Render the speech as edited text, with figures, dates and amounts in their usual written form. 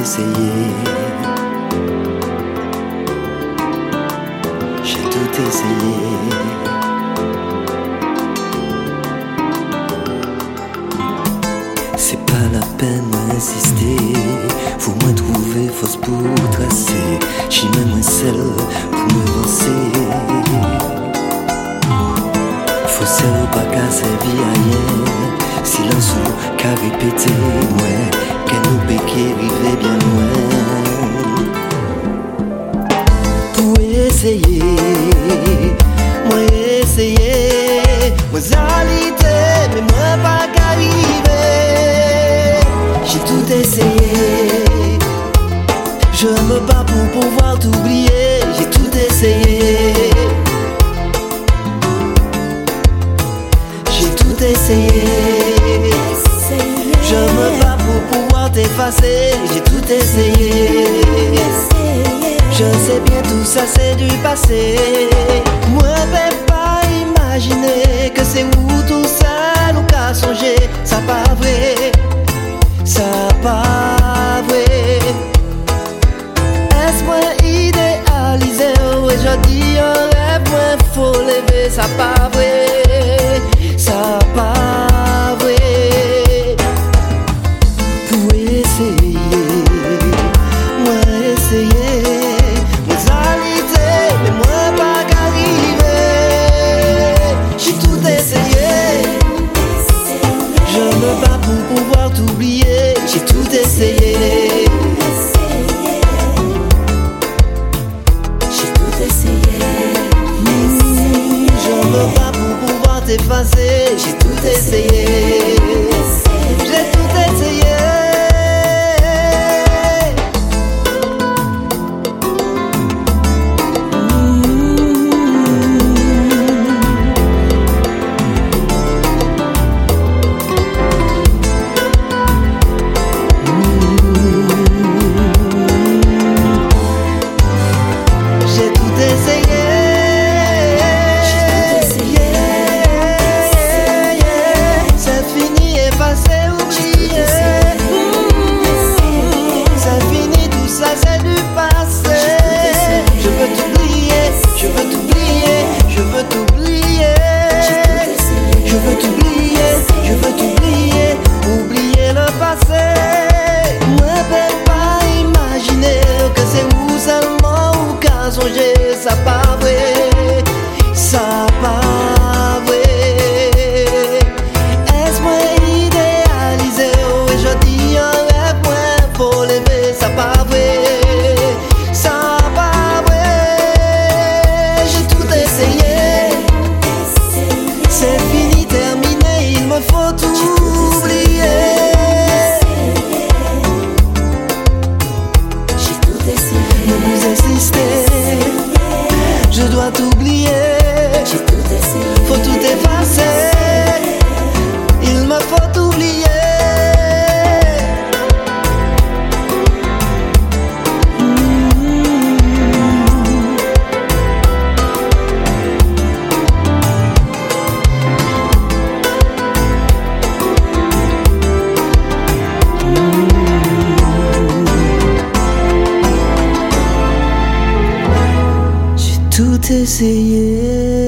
essayé. J'ai tout essayé. C'est pas la peine d'insister. Faut moins trouver force pour tracer. J'y mets moins celle pour me lancer. Faut celle pas qu'à servir à rien. Silence ou qu'à répéter. Ouais, qu'elle nous péquer, river bien loin. Pour essayer, moi essayer. Moi alité, mais moi pas qu'arriver. J'ai tout essayé. Je me bats pour pouvoir t'oublier. J'ai tout essayé. J'ai tout essayé. Je me bats pour pouvoir t'effacer. J'ai tout essayé. Je sais bien tout ça c'est du passé. Moi peux pas imaginer que c'est où tout seul ou qu'à songer. Ça pas vrai. Ça pas vrai. Est-ce moi idéalisé et je dis un rêve moins faut lever. Ça pas vrai. Ça pas vrai. Pour essayer, moi essayer. Moi alité, mais moi pas qu'arriver. J'ai tout essayé. Je me bats pour pouvoir t'oublier. J'ai tout essayé. J'ai tout essayé. Je me bats pour pouvoir t'effacer. J'ai tout essayé. J'ai tout essayé. Ça pas vrai, ça pas vrai. Est-ce moi idéalisé et je dis un rêve moins pour lever. Ça pas vrai, ça pas vrai. J'ai tout essayé. C'est fini, terminé, il me faut tout oublier. J'ai tout essayé. Ne plus insister. Je dois t'oublier. J'ai tout essayé. Faut tout effacer. Il me faut t'oublier. J'ai tout essayé.